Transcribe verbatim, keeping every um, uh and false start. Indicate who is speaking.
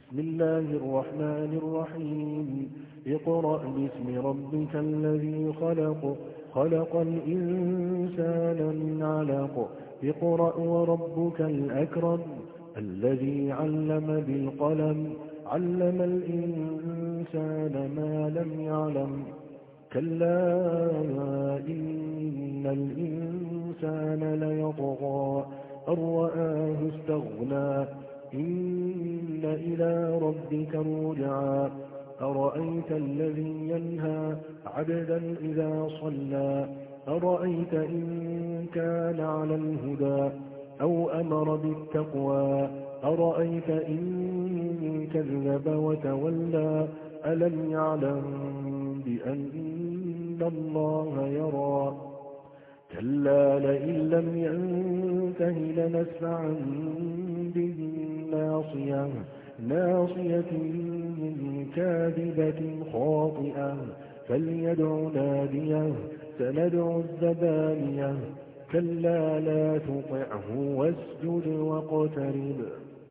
Speaker 1: بسم الله الرحمن الرحيم اقرأ باسم ربك الذي خلق خلق الإنسان من علق اقرأ وربك الأكرم الذي علم بالقلم علم الإنسان ما لم يعلم كلا إن الإنسان ليطغى أن رآه استغنى إن إلى ربك الرجعى أرأيت الذي ينهى عبدا إذا صلى أرأيت إن كان على الهدى أو أمر بالتقوى أرأيت إن كذب وتولى ألم يعلم بأن الله يرى كلا لئن لم ينته لنسفعا بالناصية ناصية كاذبة خاطئة فليدع ناديه سندع الزبانية كلا لا تطعه واسجد واقترب